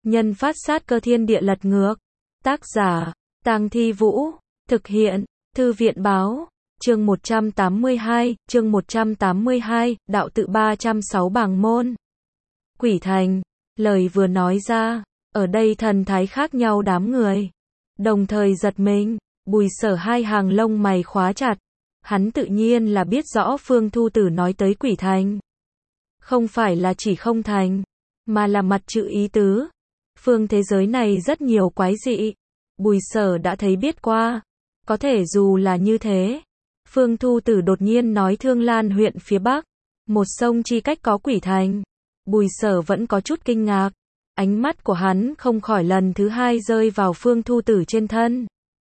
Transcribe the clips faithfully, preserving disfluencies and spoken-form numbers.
Nhân phát sát cơ thiên địa lật ngược. Tác giả, Tang Thi Vũ. Thực hiện, Thư viện Báo. Chương một trăm tám mươi hai, chương một trăm tám mươi hai, đạo tự ba trăm sáu bảng môn. Quỷ thành, lời vừa nói ra, ở đây thần thái khác nhau đám người. Đồng thời giật mình, Bùi Sở hai hàng lông mày khóa chặt. Hắn tự nhiên là biết rõ Phương Thu Tử nói tới quỷ thành. Không phải là chỉ không thành, mà là mặt chữ ý tứ. Phương thế giới này rất nhiều quái dị. Bùi Sở đã thấy biết qua. Có thể dù là như thế, Phương Thu Tử đột nhiên nói Thương Lan huyện phía Bắc, một sông chi cách có quỷ thành. Bùi Sở vẫn có chút kinh ngạc. Ánh mắt của hắn không khỏi lần thứ hai rơi vào Phương Thu Tử trên thân.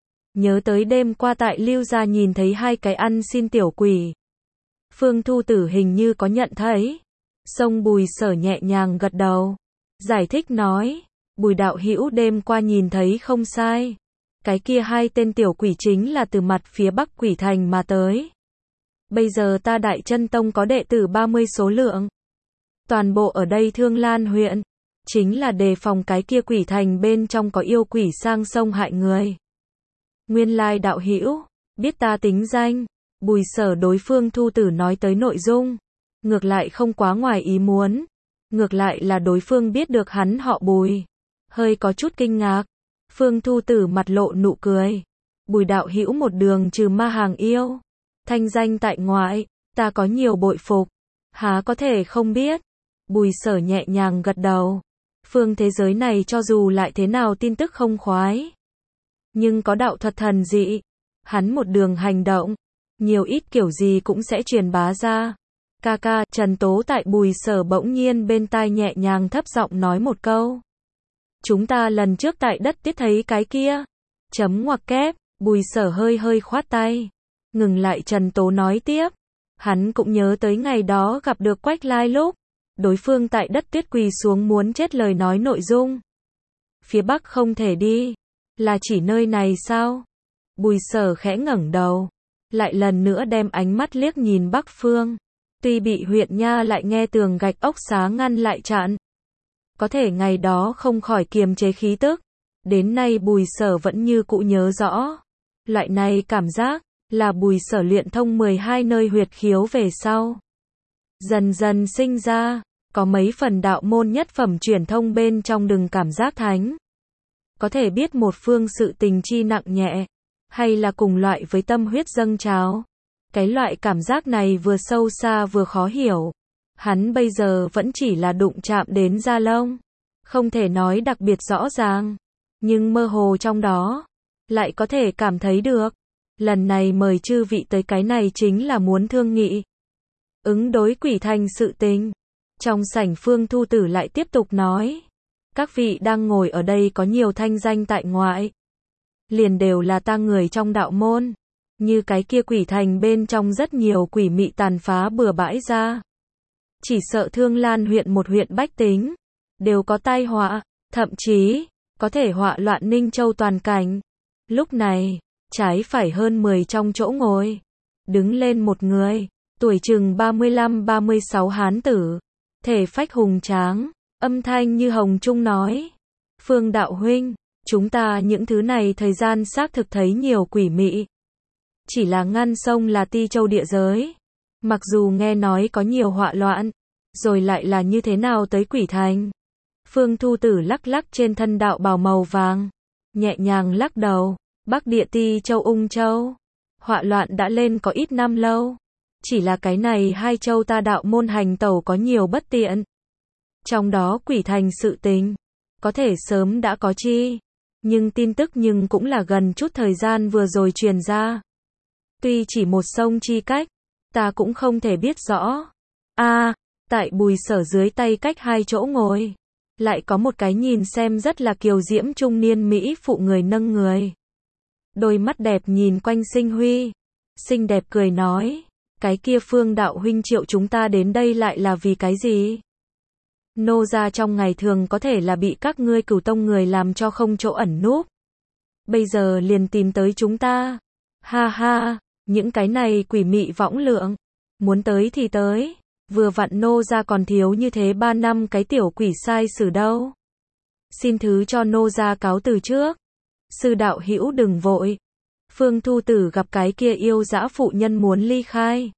Nhớ tới đêm qua tại Lưu gia nhìn thấy hai cái ăn xin tiểu quỷ. Phương Thu Tử hình như có nhận thấy. Song Bùi Sở nhẹ nhàng gật đầu. Giải thích nói, Bùi đạo hữu đêm qua nhìn thấy không sai. Cái kia hai tên tiểu quỷ chính là từ mặt phía Bắc quỷ thành mà tới. Bây giờ ta Đại Chân Tông có đệ tử ba mươi số lượng. Toàn bộ ở đây Thương Lan huyện, chính là đề phòng cái kia quỷ thành bên trong có yêu quỷ sang sông hại người. Nguyên lai đạo hữu, biết ta tính danh. Bùi Sở đối Phương Thu Tử nói tới nội dung, ngược lại không quá ngoài ý muốn. Ngược lại là đối phương biết được hắn họ Bùi, hơi có chút kinh ngạc. Phương Thu Tử mặt lộ nụ cười. Bùi đạo hữu một đường trừ ma hàng yêu, thanh danh tại ngoại, ta có nhiều bội phục. Há có thể không biết. Bùi Sở nhẹ nhàng gật đầu. Phương thế giới này cho dù lại thế nào tin tức không khoái, nhưng có đạo thuật thần dị, hắn một đường hành động, nhiều ít kiểu gì cũng sẽ truyền bá ra. Ca ca, Trần Tố tại Bùi Sở bỗng nhiên bên tai nhẹ nhàng thấp giọng nói một câu. Chúng ta lần trước tại đất tiết thấy cái kia. Chấm ngoặc kép, Bùi Sở hơi hơi khoát tay. Ngừng lại Trần Tố nói tiếp. Hắn cũng nhớ tới ngày đó gặp được Quách Lai lúc. Đối phương tại đất tuyết quỳ xuống muốn chết lời nói nội dung. Phía Bắc không thể đi. Là chỉ nơi này sao? Bùi Sở khẽ ngẩng đầu. Lại lần nữa đem ánh mắt liếc nhìn Bắc phương. Tuy bị huyện nha lại nghe tường gạch ốc xá ngăn lại chặn. Có thể ngày đó không khỏi kiềm chế khí tức. Đến nay Bùi Sở vẫn như cũ nhớ rõ. Loại này cảm giác, là Bùi Sở luyện thông mười hai nơi huyệt khiếu về sau. Dần dần sinh ra, có mấy phần đạo môn nhất phẩm truyền thông bên trong đừng cảm giác thánh. Có thể biết một phương sự tình chi nặng nhẹ, hay là cùng loại với tâm huyết dâng trào. Cái loại cảm giác này vừa sâu xa vừa khó hiểu. Hắn bây giờ vẫn chỉ là đụng chạm đến da lông. Không thể nói đặc biệt rõ ràng. Nhưng mơ hồ trong đó, lại có thể cảm thấy được. Lần này mời chư vị tới cái này chính là muốn thương nghị. Ứng đối quỷ thành sự tình. Trong sảnh Phương Thu Tử lại tiếp tục nói. Các vị đang ngồi ở đây có nhiều thanh danh tại ngoại. Liền đều là ta người trong đạo môn. Như cái kia quỷ thành bên trong rất nhiều quỷ mị tàn phá bừa bãi ra. Chỉ sợ Thương Lan huyện một huyện bách tính, đều có tai họa, thậm chí, có thể họa loạn Ninh Châu toàn cảnh. Lúc này, trái phải hơn mười trong chỗ ngồi. Đứng lên một người, tuổi chừng ba mươi lăm ba mươi sáu hán tử. Thể phách hùng tráng, âm thanh như hồng trung nói. Phương đạo huynh, chúng ta những thứ này thời gian xác thực thấy nhiều quỷ mị. Chỉ là ngăn sông là Ti Châu địa giới. Mặc dù nghe nói có nhiều họa loạn, rồi lại là như thế nào tới quỷ thành. Phương Thu Tử lắc lắc trên thân đạo bào màu vàng, nhẹ nhàng lắc đầu. Bắc địa Ti Châu Ung Châu, họa loạn đã lên có ít năm lâu. Chỉ là cái này hai châu ta đạo môn hành tẩu có nhiều bất tiện. Trong đó quỷ thành sự tình, có thể sớm đã có chi. Nhưng tin tức nhưng cũng là gần chút thời gian vừa rồi truyền ra. Tuy chỉ một sông chi cách, ta cũng không thể biết rõ. A, à, tại Bùi Sở dưới tay cách hai chỗ ngồi, lại có một cái nhìn xem rất là kiều diễm trung niên mỹ phụ người nâng người. Đôi mắt đẹp nhìn quanh Sinh Huy, xinh đẹp cười nói, cái kia Phương đạo huynh triệu chúng ta đến đây lại là vì cái gì? Nô gia trong ngày thường có thể là bị các ngươi Cửu Tông người làm cho không chỗ ẩn núp. Bây giờ liền tìm tới chúng ta. Ha ha, những cái này quỷ mị võng lượng, muốn tới thì tới, vừa vặn nô gia còn thiếu như thế ba năm cái tiểu quỷ sai sử đâu. Xin thứ cho nô gia cáo từ trước. Sư đạo hữu đừng vội. Phương Thu Tử gặp cái kia yêu dã phụ nhân muốn ly khai.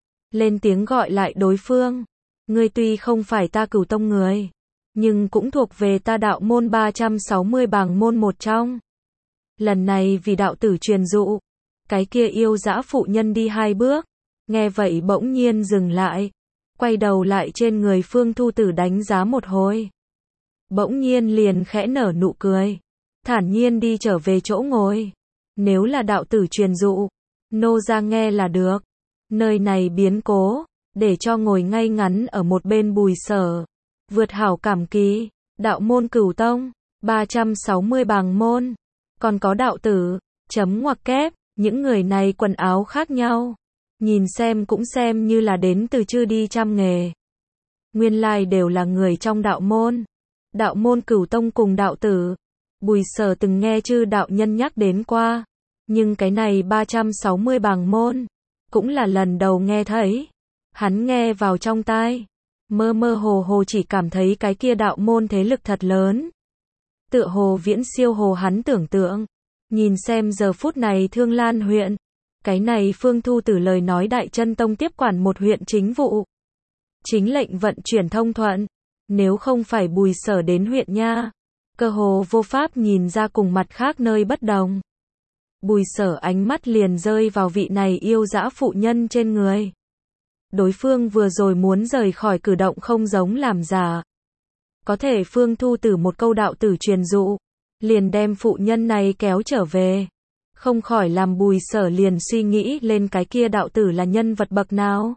Lên tiếng gọi lại đối phương. Ngươi tuy không phải ta Cửu tông người, nhưng cũng thuộc về ta đạo môn ba trăm sáu mươi bảng môn một trong. Lần này vì đạo tử truyền dụ. Cái kia yêu dã phụ nhân đi hai bước. Nghe vậy bỗng nhiên dừng lại. Quay đầu lại trên người Phương Thu Tử đánh giá một hồi. Bỗng nhiên liền khẽ nở nụ cười. Thản nhiên đi trở về chỗ ngồi. Nếu là đạo tử truyền dụ, nô ra nghe là được. Nơi này biến cố, để cho ngồi ngay ngắn ở một bên Bùi Sở. Vượt hảo cảm ký, đạo môn Cửu tông, ba trăm sáu mươi bảng môn. Còn có đạo tử, chấm ngoặc kép, những người này quần áo khác nhau. Nhìn xem cũng xem như là đến từ chư đi trăm nghề. Nguyên lai đều là người trong đạo môn. Đạo môn Cửu tông cùng đạo tử. Bùi Sở từng nghe chư đạo nhân nhắc đến qua. Nhưng cái này ba trăm sáu mươi bảng môn, cũng là lần đầu nghe thấy. Hắn nghe vào trong tai. Mơ mơ hồ hồ chỉ cảm thấy cái kia đạo môn thế lực thật lớn. Tựa hồ viễn siêu hồ hắn tưởng tượng. Nhìn xem giờ phút này Thương Lan huyện. Cái này Phương Thu Tử lời nói Đại Chân Tông tiếp quản một huyện chính vụ. Chính lệnh vận chuyển thông thuận. Nếu không phải Bùi Sở đến huyện nha, cơ hồ vô pháp nhìn ra cùng mặt khác nơi bất đồng. Bùi Sở ánh mắt liền rơi vào vị này yêu dã phụ nhân trên người. Đối phương vừa rồi muốn rời khỏi cử động không giống làm giả. Có thể Phương Thu Tử một câu đạo tử truyền dụ, liền đem phụ nhân này kéo trở về. Không khỏi làm Bùi Sở liền suy nghĩ lên cái kia đạo tử là nhân vật bậc nào.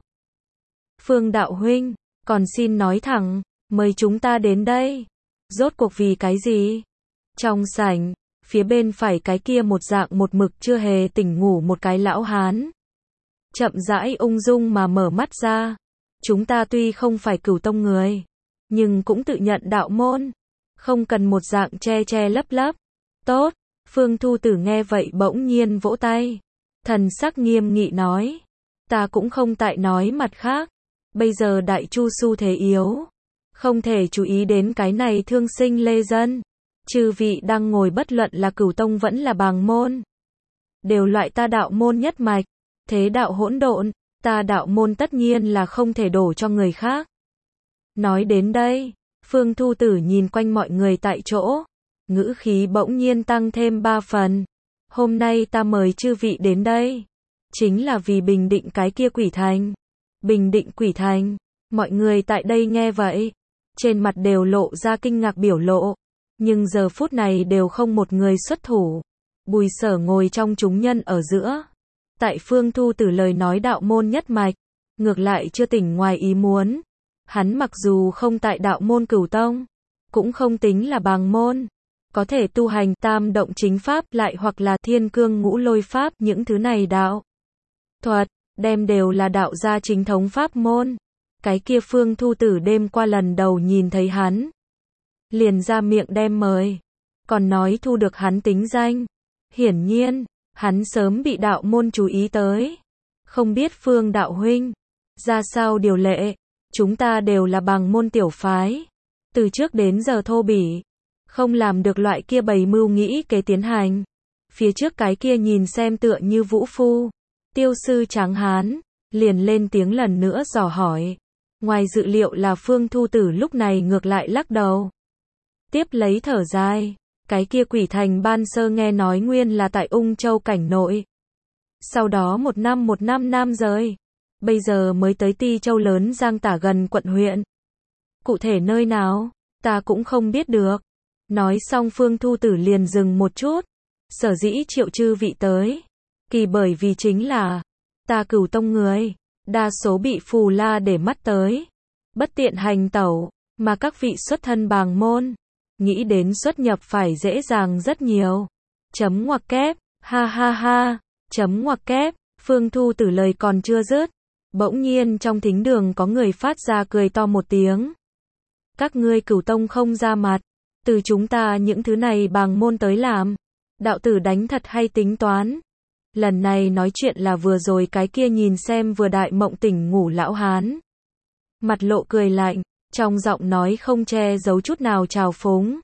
Phương đạo huynh, còn xin nói thẳng, mời chúng ta đến đây. Rốt cuộc vì cái gì? Trong sảnh, phía bên phải cái kia một dạng một mực chưa hề tỉnh ngủ một cái lão hán. Chậm rãi ung dung mà mở mắt ra. Chúng ta tuy không phải Cửu tông người, nhưng cũng tự nhận đạo môn. Không cần một dạng che che lấp lấp. Tốt, Phương Thu Tử nghe vậy bỗng nhiên vỗ tay. Thần sắc nghiêm nghị nói. Ta cũng không tại nói mặt khác. Bây giờ đại chu xu thế yếu. Không thể chú ý đến cái này thương sinh lê dân. Chư vị đang ngồi bất luận là Cửu tông vẫn là bàng môn. Đều loại ta đạo môn nhất mạch. Thế đạo hỗn độn, ta đạo môn tất nhiên là không thể đổ cho người khác. Nói đến đây, Phương Thu Tử nhìn quanh mọi người tại chỗ. Ngữ khí bỗng nhiên tăng thêm ba phần. Hôm nay ta mời chư vị đến đây. Chính là vì bình định cái kia quỷ thành. Bình định quỷ thành. Mọi người tại đây nghe vậy. Trên mặt đều lộ ra kinh ngạc biểu lộ. Nhưng giờ phút này đều không một người xuất thủ. Bùi Sở ngồi trong chúng nhân ở giữa. Tại Phương Thu Tử lời nói đạo môn nhất mạch. Ngược lại chưa tỉnh ngoài ý muốn. Hắn mặc dù không tại đạo môn Cửu tông, cũng không tính là bàng môn. Có thể tu hành tam động chính pháp lại hoặc là thiên cương ngũ lôi pháp những thứ này đạo thuật, đem đều là đạo gia chính thống pháp môn. Cái kia Phương Thu Tử đêm qua lần đầu nhìn thấy hắn. Liền ra miệng đem mời. Còn nói thu được hắn tính danh. Hiển nhiên, hắn sớm bị đạo môn chú ý tới. Không biết Phương đạo huynh, ra sao điều lệ, chúng ta đều là bàng môn tiểu phái. Từ trước đến giờ thô bỉ. Không làm được loại kia bày mưu nghĩ kế tiến hành. Phía trước cái kia nhìn xem tựa như vũ phu. Tiêu sư tráng hán, liền lên tiếng lần nữa dò hỏi. Ngoài dự liệu là Phương Thu Tử lúc này ngược lại lắc đầu. Tiếp lấy thở dài. Cái kia quỷ thành ban sơ nghe nói nguyên là tại Ung Châu cảnh nội. Sau đó một năm một năm nam giới. Bây giờ mới tới Ti Châu lớn Giang Tả gần quận huyện. Cụ thể nơi nào, ta cũng không biết được. Nói xong Phương Thu Tử liền dừng một chút. Sở dĩ triệu chư vị tới. Kỳ bởi vì chính là, ta Cửu tông người, đa số bị phù la để mắt tới. Bất tiện hành tẩu, mà các vị xuất thân bàng môn. Nghĩ đến xuất nhập phải dễ dàng rất nhiều. Chấm ngoặc kép, ha ha ha, chấm ngoặc kép, Phương Thu Tử lời còn chưa dứt. Bỗng nhiên trong thính đường có người phát ra cười to một tiếng. Các ngươi Cửu tông không ra mặt. Từ chúng ta những thứ này bàng môn tới làm. Đạo tử đánh thật hay tính toán. Lần này nói chuyện là vừa rồi cái kia nhìn xem vừa đại mộng tỉnh ngủ lão hán. Mặt lộ cười lạnh, trong giọng nói không che giấu chút nào trào phúng.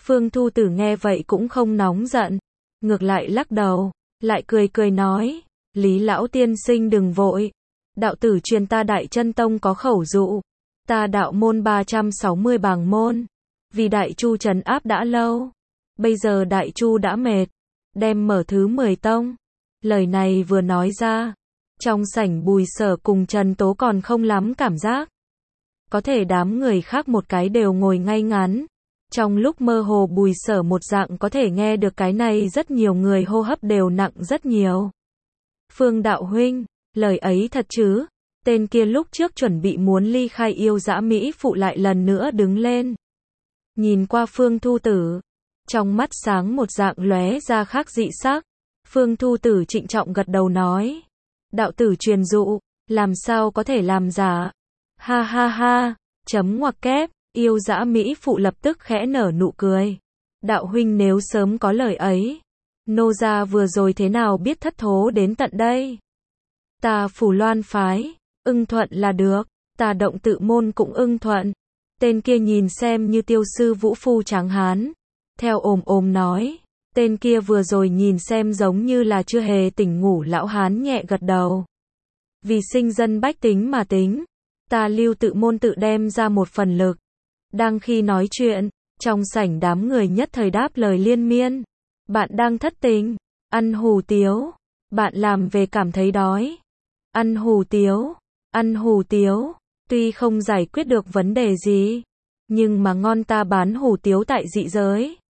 Phương Thu Tử nghe vậy cũng không nóng giận, ngược lại lắc đầu, lại cười cười nói, Lý lão tiên sinh đừng vội, đạo tử truyền ta Đại Chân Tông có khẩu dụ, ta đạo môn ba trăm sáu mươi bảng môn, vì Đại Chu trấn áp đã lâu, bây giờ Đại Chu đã mệt, đem mở thứ mười tông. Lời này vừa nói ra, trong sảnh Bùi Sở cùng Trần Tố còn không lắm cảm giác. Có thể đám người khác một cái đều ngồi ngay ngắn. Trong lúc mơ hồ Bùi Sở một dạng có thể nghe được cái này rất nhiều người hô hấp đều nặng rất nhiều. Phương đạo huynh, lời ấy thật chứ? Tên kia lúc trước chuẩn bị muốn ly khai yêu dã Mỹ phụ lại lần nữa đứng lên. Nhìn qua Phương Thu Tử, trong mắt sáng một dạng lóe ra khác dị sắc. Phương Thu Tử trịnh trọng gật đầu nói, đạo tử truyền dụ, làm sao có thể làm giả? Ha ha ha, chấm ngoặc kép, yêu dã Mỹ phụ lập tức khẽ nở nụ cười. Đạo huynh nếu sớm có lời ấy, nô gia vừa rồi thế nào biết thất thố đến tận đây? Ta Phủ Loan phái, ưng thuận là được, ta Động Tự môn cũng ưng thuận. Tên kia nhìn xem như tiêu sư vũ phu tráng hán, theo ồm ồm nói. Tên kia vừa rồi nhìn xem giống như là chưa hề tỉnh ngủ lão hán nhẹ gật đầu. Vì sinh dân bách tính mà tính, ta Lưu Tự môn tự đem ra một phần lực. Đang khi nói chuyện, trong sảnh đám người nhất thời đáp lời liên miên. Bạn đang thất tình, ăn hủ tiếu, bạn làm về cảm thấy đói. Ăn hủ tiếu, ăn hủ tiếu, tuy không giải quyết được vấn đề gì, nhưng mà ngon ta bán hủ tiếu tại dị giới.